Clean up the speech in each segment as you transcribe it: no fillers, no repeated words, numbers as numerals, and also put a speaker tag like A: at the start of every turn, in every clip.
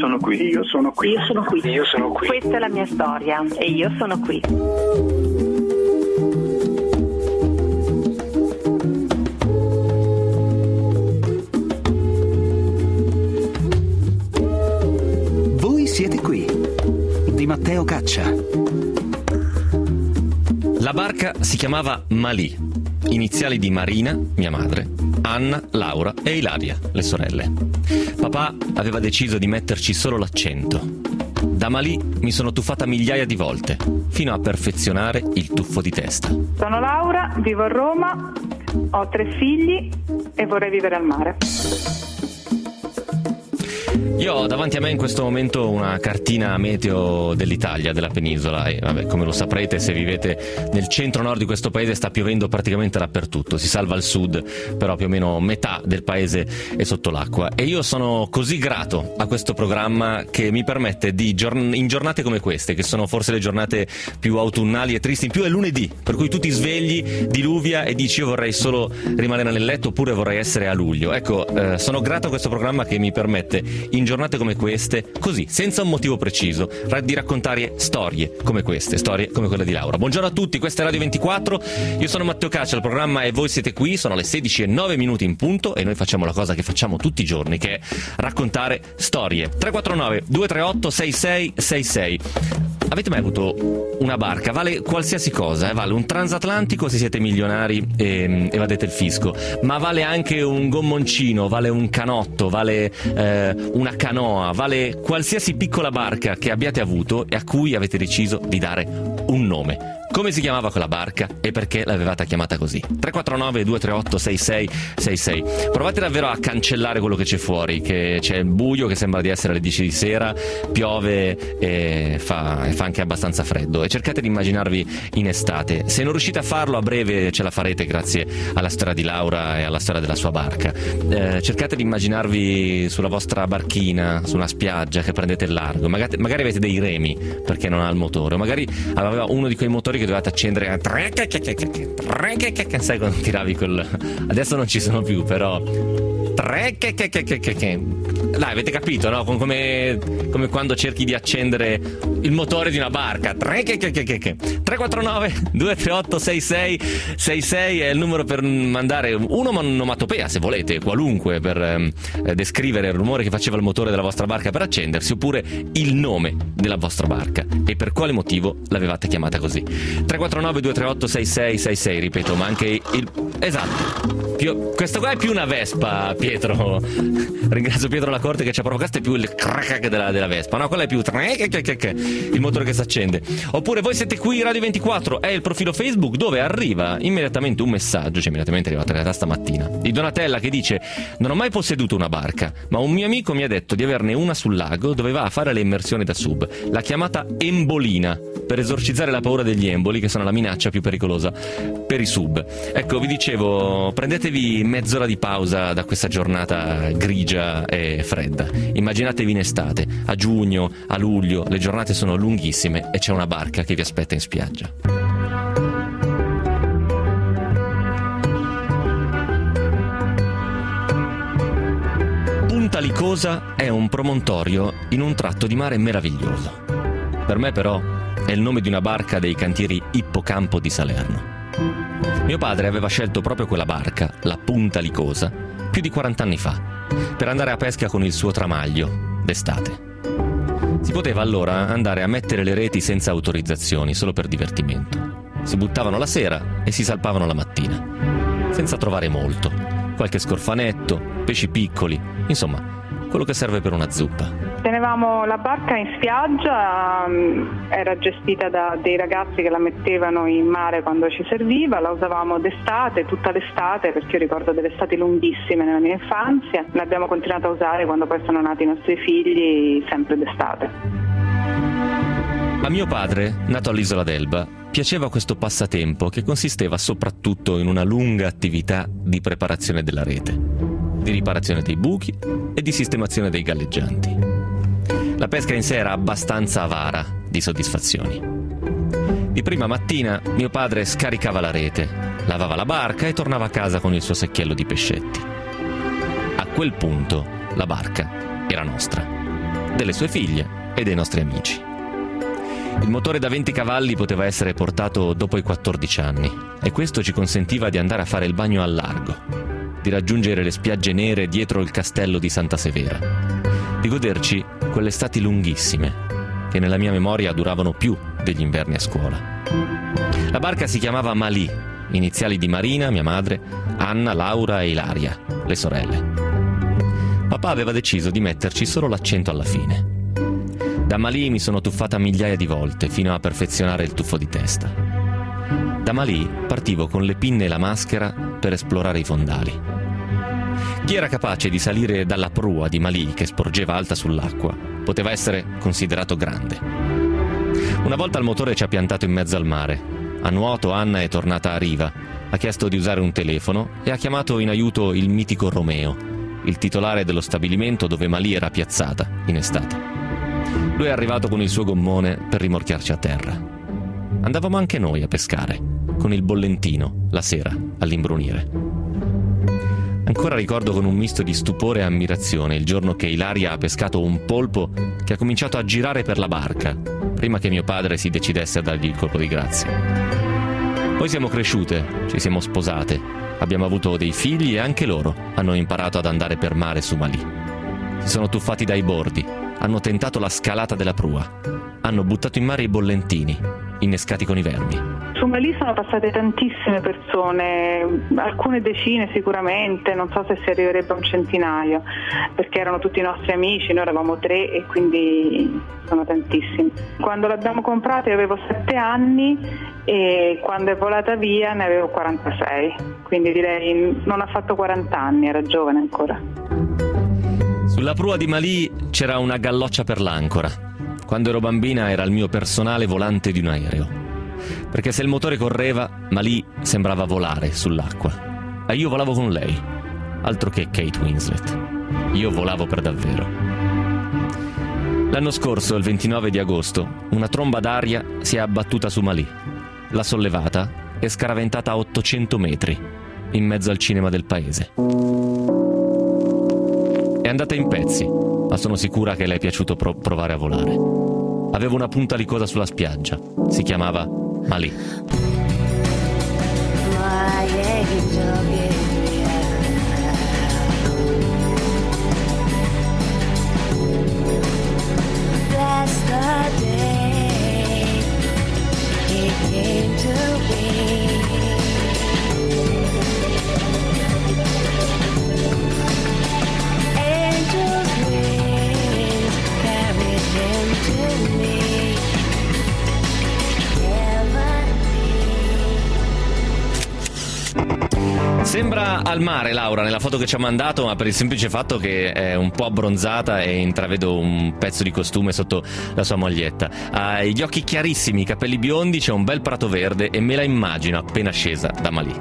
A: sono qui.
B: Io sono qui.
C: Io sono qui.
A: Io sono qui.
C: Questa è la mia storia e io sono qui.
D: Voi siete qui, di Matteo Caccia.
E: La barca si chiamava Malì, iniziali di Marina, mia madre, Anna, Laura e Ilaria, le sorelle. Papà aveva deciso di metterci solo l'accento. Da Malì mi sono tuffata migliaia di volte, fino a perfezionare il tuffo di testa.
F: Sono Laura, vivo a Roma, ho 3 figli e vorrei vivere al mare.
E: Io ho davanti a me in questo momento una cartina meteo dell'Italia, della penisola, e vabbè, come lo saprete, se vivete nel centro-nord di questo paese sta piovendo praticamente dappertutto. Si salva il sud, però più o meno metà del paese è sotto l'acqua. E io sono così grato a questo programma che mi permette di, in giornate come queste, che sono forse le giornate più autunnali e tristi, in più è lunedì, per cui tu ti svegli, diluvia e dici io vorrei solo rimanere nel letto oppure vorrei essere a luglio. Ecco, sono grato a questo programma che mi permette in giornate come queste, così, senza un motivo preciso, di raccontare storie come queste, storie come quella di Laura. Buongiorno a tutti, questa è Radio 24, io sono Matteo Caccia, il programma è Voi siete qui, sono le 16:09 in punto e noi facciamo la cosa che facciamo tutti i giorni, che è raccontare storie. 349 238 6666. Avete mai avuto una barca? Vale qualsiasi cosa, vale un transatlantico se siete milionari e evadete il fisco, ma vale anche un gommoncino, vale un canotto, vale una canoa, vale qualsiasi piccola barca che abbiate avuto e a cui avete deciso di dare un nome. Come si chiamava quella barca e perché l'avevate chiamata così? 349 238 6666. Provate davvero a cancellare quello che c'è fuori, che c'è il buio, che sembra di essere alle 10 di sera, piove e fa anche abbastanza freddo, e cercate di immaginarvi in estate. Se non riuscite a farlo, a breve ce la farete grazie alla storia di Laura e alla storia della sua barca. Cercate di immaginarvi sulla vostra barchina, su una spiaggia, che prendete il largo, magari avete dei remi perché non ha il motore, o magari aveva uno di quei motori che dovevate accendere, sai quando tiravi adesso non ci sono più, però dai, avete capito, no? Come quando cerchi di accendere il motore di una barca. 349 238 6666 è il numero per mandare un'onomatopea, se volete, qualunque, per descrivere il rumore che faceva il motore della vostra barca per accendersi, oppure il nome della vostra barca e per quale motivo l'avevate chiamata così. 349 238 6666, ripeto, ma anche esatto. Questo qua è più una Vespa, Pietro. Ringrazio Pietro Lacorte che ci ha provocato, è più il crack della Vespa. No, quella è più il motore che si accende. Oppure Voi siete qui, Radio 24 è il profilo Facebook, dove arriva immediatamente un messaggio, immediatamente è arrivato in realtà stamattina, di Donatella, che dice: non ho mai posseduto una barca, ma un mio amico mi ha detto di averne una sul lago dove va a fare le immersioni da sub. L'ha chiamata Embolina per esorcizzare la paura degli emboli, che sono la minaccia più pericolosa per i sub. Ecco, vi dicevo, prendetevi mezz'ora di pausa da questa giornata grigia e fredda. Immaginatevi in estate, a giugno, a luglio, le giornate sono lunghissime e c'è una barca che vi aspetta in spiaggia. Punta Licosa è un promontorio in un tratto di mare meraviglioso. Per me però è il nome di una barca dei cantieri Ippocampo di Salerno. Mio padre aveva scelto proprio quella barca, la Punta Licosa, più di 40 anni fa, per andare a pesca con il suo tramaglio d'estate. Si poteva allora andare a mettere le reti senza autorizzazioni, solo per divertimento. Si buttavano la sera e si salpavano la mattina, senza trovare molto. Qualche scorfanetto, pesci piccoli, insomma, quello che serve per una zuppa.
F: Tenevamo la barca in spiaggia, era gestita da dei ragazzi che la mettevano in mare quando ci serviva, la usavamo d'estate, tutta l'estate, perché io ricordo delle estati lunghissime nella mia infanzia. L'abbiamo continuato a usare quando poi sono nati i nostri figli, sempre d'estate.
E: A mio padre, nato all'isola d'Elba, piaceva questo passatempo che consisteva soprattutto in una lunga attività di preparazione della rete, di riparazione dei buchi e di sistemazione dei galleggianti. La pesca in sé era abbastanza avara di soddisfazioni. Di prima mattina mio padre scaricava la rete, lavava la barca e tornava a casa con il suo secchiello di pescetti. A quel punto la barca era nostra. delle sue figlie e dei nostri amici. Il motore da 20 cavalli poteva essere portato dopo i 14 anni e questo ci consentiva di andare a fare il bagno al largo, di raggiungere le spiagge nere dietro il castello di Santa Severa, di goderci quelle estati lunghissime che nella mia memoria duravano più degli inverni a scuola. La barca si chiamava Malì, iniziali di Marina, mia madre, Anna, Laura e Ilaria, le sorelle. Papà aveva deciso di metterci solo l'accento alla fine. Da Malì mi sono tuffata migliaia di volte fino a perfezionare il tuffo di testa. Da Malì partivo con le pinne e la maschera per esplorare i fondali. Chi era capace di salire dalla prua di Malì che sporgeva alta sull'acqua poteva essere considerato grande. Una volta il motore ci ha piantato in mezzo al mare. A nuoto Anna è tornata a riva, ha chiesto di usare un telefono e ha chiamato in aiuto il mitico Romeo, il titolare dello stabilimento dove Malì era piazzata in estate. Lui è arrivato con il suo gommone per rimorchiarci a terra. Andavamo anche noi a pescare, con il bollentino, la sera, all'imbrunire. Ancora ricordo con un misto di stupore e ammirazione il giorno che Ilaria ha pescato un polpo che ha cominciato a girare per la barca, prima che mio padre si decidesse a dargli il colpo di grazia. Poi siamo cresciute, ci siamo sposate, abbiamo avuto dei figli e anche loro hanno imparato ad andare per mare su Malì. Si sono tuffati dai bordi, hanno tentato la scalata della prua, hanno buttato in mare i bollentini, innescati con i vermi.
F: Su Malì sono passate tantissime persone, alcune decine sicuramente, non so se si arriverebbe a un centinaio, perché erano tutti i nostri amici, noi eravamo 3 e quindi sono tantissimi. Quando l'abbiamo comprata io avevo 7 anni e quando è volata via ne avevo 46, quindi direi non ha fatto 40 anni, era giovane ancora.
E: Sulla prua di Malì c'era una galloccia per l'ancora. Quando ero bambina era il mio personale volante di un aereo. Perché se il motore correva, Malì sembrava volare sull'acqua. E io volavo con lei. Altro che Kate Winslet. Io volavo per davvero. L'anno scorso, il 29 di agosto, una tromba d'aria si è abbattuta su Malì. L'ha sollevata e scaraventata a 800 metri, in mezzo al cinema del paese. È andata in pezzi, ma sono sicura che le è piaciuto provare a volare. Aveva una punta licosa sulla spiaggia. Si chiamava Malì. Sembra al mare Laura nella foto che ci ha mandato, ma per il semplice fatto che è un po' abbronzata e intravedo un pezzo di costume sotto la sua maglietta. Ha gli occhi chiarissimi, i capelli biondi, c'è un bel prato verde e me la immagino appena scesa da Malì.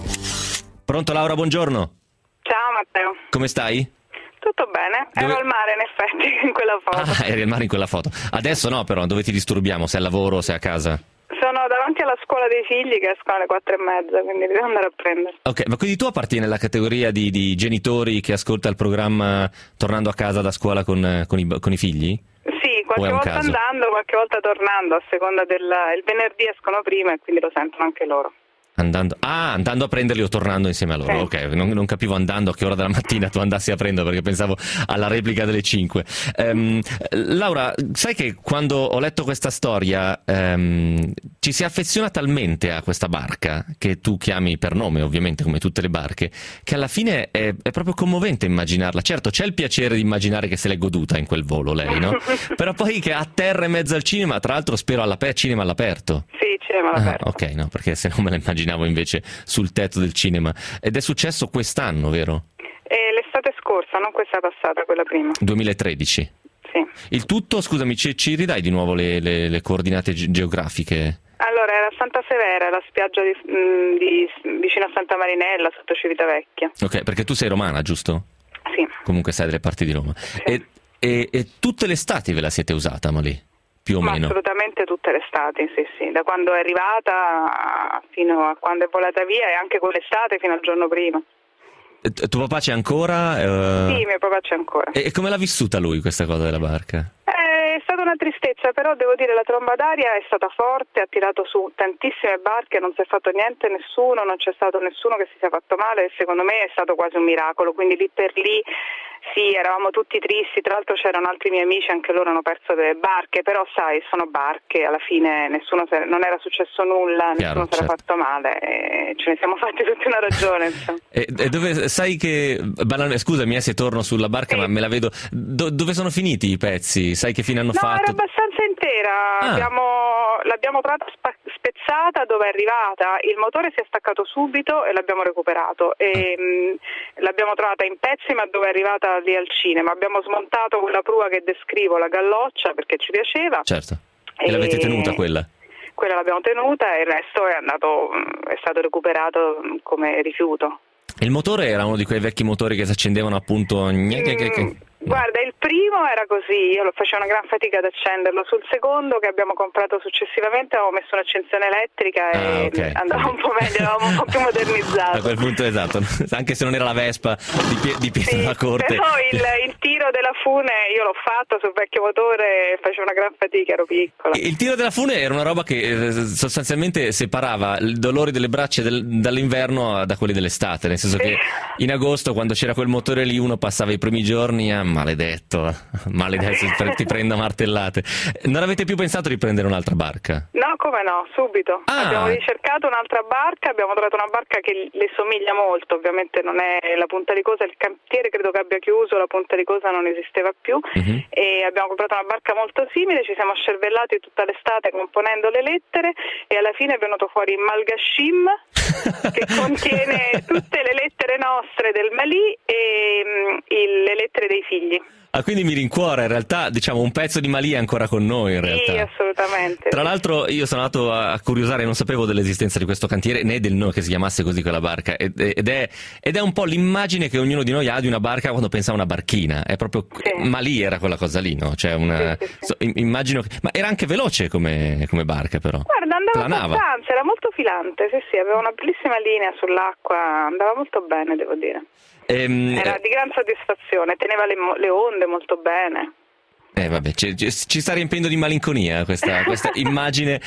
E: Pronto Laura, buongiorno.
F: Ciao Matteo.
E: Come stai?
F: Tutto bene, ero al mare in effetti in quella foto.
E: Ah, eri al mare in quella foto. Adesso no però, dove ti disturbiamo? Sei al lavoro, sei a casa?
F: Sono davanti alla scuola dei figli che escono alle 4:30, quindi devo andare a prendere.
E: Ok, ma quindi tu appartieni alla categoria di genitori che ascolta il programma tornando a casa da scuola con i figli?
F: Sì, qualche volta andando, qualche volta tornando, a seconda il venerdì escono prima e quindi lo sentono anche loro.
E: Andando a prenderli o tornando insieme a loro? Sì. Ok, non capivo andando a che ora della mattina tu andassi a prendere, perché pensavo alla replica delle 5. Laura, sai che quando ho letto questa storia ci si affeziona talmente a questa barca, che tu chiami per nome ovviamente come tutte le barche, che alla fine è proprio commovente immaginarla. Certo, c'è il piacere di immaginare che se l'è goduta in quel volo lei, no? Però poi che a terra in mezzo al cinema, tra l'altro spero cinema all'aperto.
F: Sì, cinema all'aperto.
E: Ok, no, perché se no me la immaginavo invece sul tetto del cinema. Ed è successo quest'anno, vero?
F: L'estate scorsa, non questa passata, quella prima.
E: 2013?
F: Sì.
E: Il tutto, scusami, ci ridai di nuovo le coordinate geografiche?
F: Allora, era Santa Severa, la spiaggia vicino a Santa Marinella, sotto Civitavecchia.
E: Ok, perché tu sei romana, giusto?
F: Sì.
E: Comunque sai delle parti di Roma.
F: Sì.
E: E tutte le estati ve la siete usata, ma lì? Più o meno?
F: Assolutamente tutte le estati, sì. Da quando è arrivata fino a quando è volata via e anche quell'estate fino al giorno prima.
E: Tuo papà c'è ancora?
F: Sì, mio papà c'è ancora.
E: E come l'ha vissuta lui questa cosa della barca?
F: È stata una tristezza, però devo dire la tromba d'aria è stata forte, ha tirato su tantissime barche, non si è fatto niente nessuno, non c'è stato nessuno che si sia fatto male e secondo me è stato quasi un miracolo, quindi lì per lì sì, eravamo tutti tristi, tra l'altro c'erano altri miei amici, anche loro hanno perso delle barche, però sai, sono barche, alla fine non era successo nulla,
E: Chiaro,
F: nessuno si era fatto male, e ce ne siamo fatti tutti una ragione.
E: E dove, sai che, scusami se torno sulla barca,
F: sì.
E: Ma me la vedo, dove sono finiti i pezzi? Sai che fine hanno fatto?
F: No, era abbastanza intera, l'abbiamo trovata spezzata dove è arrivata, il motore si è staccato subito e l'abbiamo recuperato, l'abbiamo trovata in pezzi, ma dove è arrivata lì al cinema, abbiamo smontato quella prua che descrivo, la galloccia, perché ci piaceva.
E: Certo, e l'avete tenuta quella?
F: Quella l'abbiamo tenuta e il resto è stato recuperato come rifiuto.
E: Il motore era uno di quei vecchi motori che si accendevano appunto...
F: Guarda, il primo era così, io facevo una gran fatica ad accenderlo. Sul secondo, che abbiamo comprato successivamente, avevo messo un'accensione elettrica e andava un po' meglio, eravamo un po' più modernizzato.
E: A quel punto, esatto, anche se non era la Vespa di Pietro della Corte.
F: Però il tiro della fune io l'ho fatto sul vecchio motore e facevo una gran fatica, ero piccola.
E: Il tiro della fune era una roba che sostanzialmente separava il dolore delle braccia dall'inverno da quelli dell'estate, nel senso che in agosto, quando c'era quel motore lì, uno passava i primi giorni a maledetto, ti prendo martellate. Non avete più pensato di prendere un'altra barca?
F: No, come no, subito. Abbiamo ricercato un'altra barca, abbiamo trovato una barca che le somiglia molto, ovviamente non è la Punta di Cosa, il cantiere credo che abbia chiuso, la Punta di Cosa non esisteva più, e abbiamo comprato una barca molto simile, ci siamo scervellati tutta l'estate componendo le lettere e alla fine è venuto fuori il Malgashim che contiene tutte le lettere nostre del Malì e le lettere dei figli.
E: Quindi mi rincuora, in realtà, diciamo, un pezzo di Malì è ancora con noi, in realtà.
F: Sì, assolutamente.
E: Tra l'altro io sono andato a curiosare, non sapevo dell'esistenza di questo cantiere, né del nome che si chiamasse così quella barca, ed è un po' l'immagine che ognuno di noi ha di una barca quando pensa a una barchina, è proprio, Malì era quella cosa lì, no? Cioè immagino ma era anche veloce come barca, però.
F: Guarda, andava abbastanza, era molto filante, sì, aveva una bellissima linea sull'acqua, andava molto bene, devo dire. Era di gran soddisfazione, teneva le onde molto bene.
E: Vabbè, ci sta riempiendo di malinconia questa immagine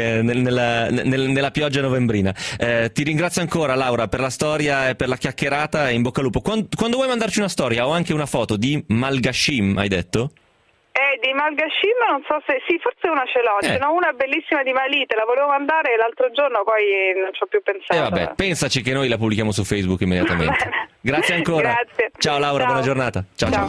E: nella pioggia novembrina. Ti ringrazio ancora, Laura, per la storia e per la chiacchierata, e in bocca al lupo. Quando vuoi mandarci una storia o anche una foto di Malgashim, hai detto?
F: Di Malgashim non so se... Sì, forse una ce l'ho. Ce n'ho una bellissima di Malì, te la volevo mandare l'altro giorno, poi non ci ho più pensato.
E: Vabbè, pensaci che noi la pubblichiamo su Facebook immediatamente. Grazie ancora.
F: Grazie.
E: Ciao Laura,
F: Ciao.
E: buona giornata. Ciao.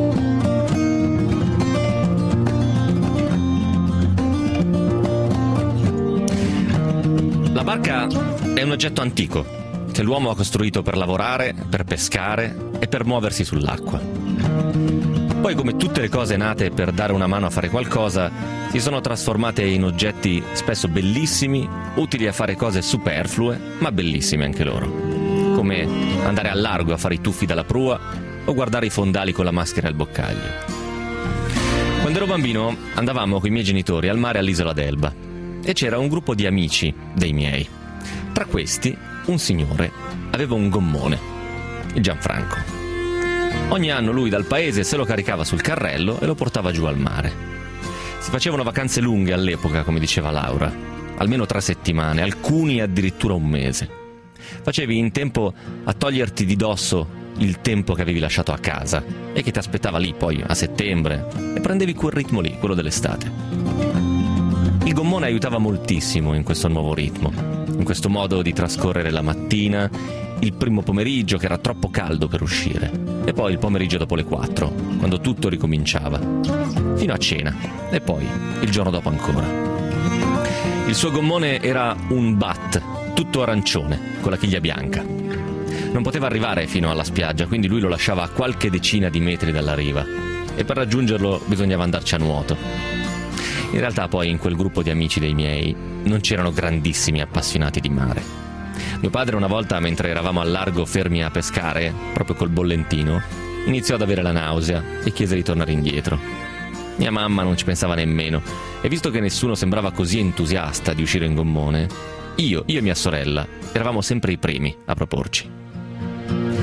E: La barca è un oggetto antico che l'uomo ha costruito per lavorare, per pescare e per muoversi sull'acqua. Poi, come tutte le cose nate per dare una mano a fare qualcosa, si sono trasformate in oggetti spesso bellissimi, utili a fare cose superflue, ma bellissime anche loro. Come andare al largo a fare i tuffi dalla prua o guardare i fondali con la maschera e il boccaglio. Quando ero bambino andavamo con i miei genitori al mare all'isola d'Elba e c'era un gruppo di amici dei miei. Tra questi un signore aveva un gommone, il Gianfranco. Ogni anno lui dal paese se lo caricava sul carrello e lo portava giù al mare. Si facevano vacanze lunghe all'epoca, come diceva Laura, almeno 3 settimane, alcuni addirittura un mese. Facevi in tempo a toglierti di dosso il tempo che avevi lasciato a casa e che ti aspettava lì poi a settembre, e prendevi quel ritmo lì, quello dell'estate. Il gommone aiutava moltissimo in questo nuovo ritmo, in questo modo di trascorrere la mattina, il primo pomeriggio che era troppo caldo per uscire, e poi il pomeriggio dopo le 4, quando tutto ricominciava, fino a cena, e poi il giorno dopo ancora. Il suo gommone era un bat, tutto arancione, con la chiglia bianca. Non poteva arrivare fino alla spiaggia, quindi lui lo lasciava a qualche decina di metri dalla riva, e per raggiungerlo bisognava andarci a nuoto. In realtà poi in quel gruppo di amici dei miei non c'erano grandissimi appassionati di mare. Mio padre una volta, mentre eravamo al largo fermi a pescare, proprio col bollentino, iniziò ad avere la nausea e chiese di tornare indietro. Mia mamma non ci pensava nemmeno, e visto che nessuno sembrava così entusiasta di uscire in gommone, io e mia sorella eravamo sempre i primi a proporci.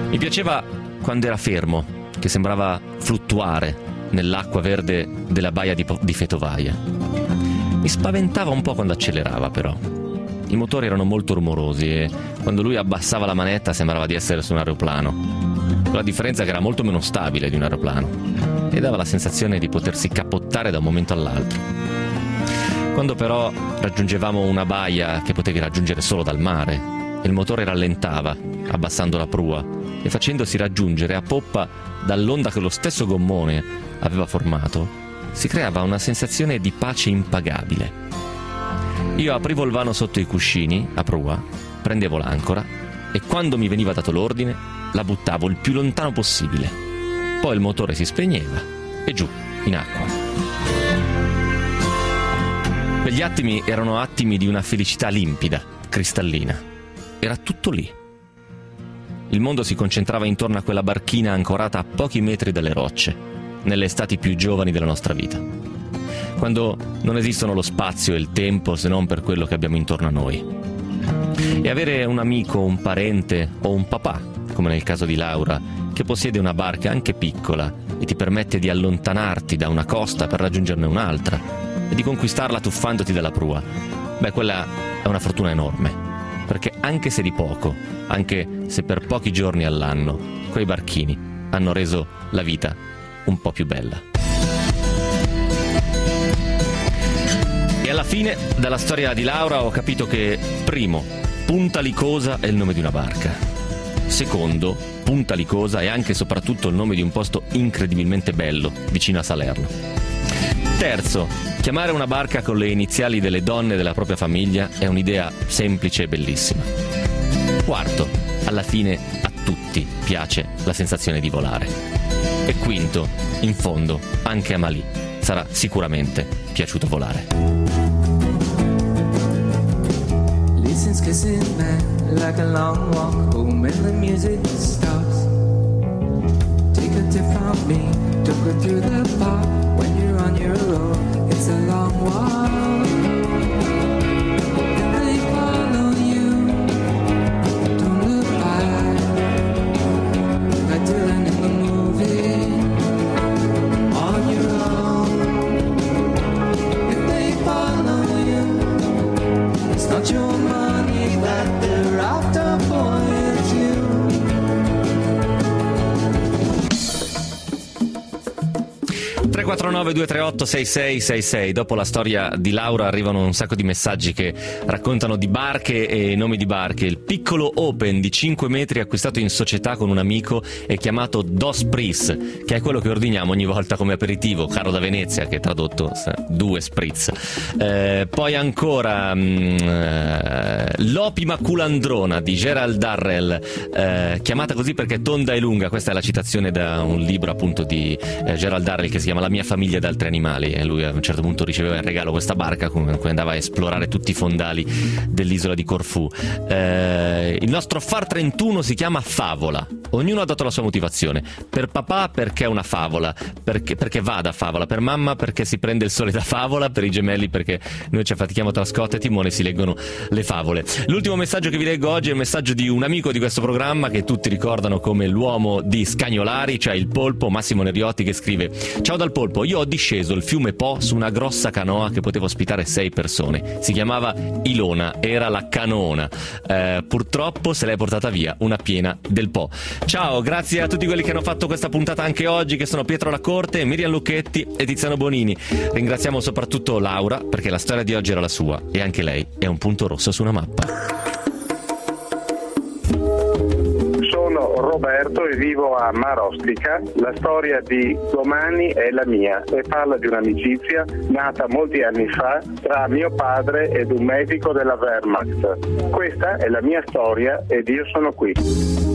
E: Mi piaceva quando era fermo, che sembrava fluttuare nell'acqua verde della baia di Fetovaia. Mi spaventava un po' quando accelerava, però. I motori erano molto rumorosi e quando lui abbassava la manetta sembrava di essere su un aeroplano, con la differenza che era molto meno stabile di un aeroplano e dava la sensazione di potersi cappottare da un momento all'altro. Quando però raggiungevamo una baia che potevi raggiungere solo dal mare, il motore rallentava, abbassando la prua e facendosi raggiungere a poppa dall'onda che lo stesso gommone aveva formato, si creava una sensazione di pace impagabile. Io aprivo il vano sotto i cuscini, a prua, prendevo l'ancora e quando mi veniva dato l'ordine la buttavo il più lontano possibile. Poi il motore si spegneva e giù, in acqua. Quegli attimi erano attimi di una felicità limpida, cristallina. Era tutto lì. Il mondo si concentrava intorno a quella barchina ancorata a pochi metri dalle rocce, nelle estati più giovani della nostra vita. Quando non esistono lo spazio e il tempo se non per quello che abbiamo intorno a noi. E avere un amico, un parente o un papà, come nel caso di Laura, che possiede una barca anche piccola e ti permette di allontanarti da una costa per raggiungerne un'altra e di conquistarla tuffandoti dalla prua, beh, quella è una fortuna enorme, perché anche se di poco, anche se per pochi giorni all'anno, quei barchini hanno reso la vita un po' più bella. E alla fine, dalla storia di Laura, ho capito che, primo, Punta Licosa è il nome di una barca. Secondo, Punta Licosa è anche e soprattutto il nome di un posto incredibilmente bello, vicino a Salerno. Terzo, chiamare una barca con le iniziali delle donne della propria famiglia è un'idea semplice e bellissima. Quarto, alla fine a tutti piace la sensazione di volare. E quinto, in fondo, anche a Malì sarà sicuramente piaciuto volare.
A: Listen's kissing man like a long walk home and the music stops. Take a tip from me, don't go through the park when you're on your own. It's a long walk. And they follow you. Don't look back like Dylan in the movie. On your own. If they follow you, it's not your money that they're after for, it's you.
E: 349-238-6666. Dopo la storia di Laura arrivano un sacco di messaggi che raccontano di barche e nomi di barche. Il piccolo Open di 5 metri acquistato in società con un amico è chiamato Dos Spritz, che è quello che ordiniamo ogni volta come aperitivo, caro da Venezia, che tradotto 2 spritz. Poi ancora l'Opima Culandrona di Gerald Darrell, chiamata così perché è tonda e lunga. Questa è la citazione da un libro appunto di Gerald Darrell che si chiama La mia famiglia ed altri animali, e lui a un certo punto riceveva in regalo questa barca con cui andava a esplorare tutti i fondali dell'isola di Corfù. Il nostro Far 31 si chiama Favola. Ognuno ha dato la sua motivazione. Per papà perché è una favola, perché va da favola. Per mamma perché si prende il sole da favola. Per i gemelli perché noi ci affatichiamo tra Scott e Timone e si leggono le favole. L'ultimo messaggio che vi leggo oggi è il messaggio di un amico di questo programma che tutti ricordano come l'uomo di Scagnolari, cioè il Polpo, Massimo Neriotti, che scrive: ciao dal Polpo, io ho disceso il fiume Po su una grossa canoa che poteva ospitare 6 persone. Si chiamava Ilona, era la canona. Purtroppo se l'è portata via una piena del Po. Ciao, grazie a tutti quelli che hanno fatto questa puntata anche oggi, che sono Pietro Lacorte, Miriam Lucchetti e Tiziano Bonini. Ringraziamo soprattutto Laura perché la storia di oggi era la sua e anche lei è un punto rosso su una mappa.
B: Sono Roberto e vivo a Marostica. La storia di domani è la mia e parla di un'amicizia nata molti anni fa tra mio padre ed un medico della Wehrmacht. Questa è la mia storia ed io sono qui.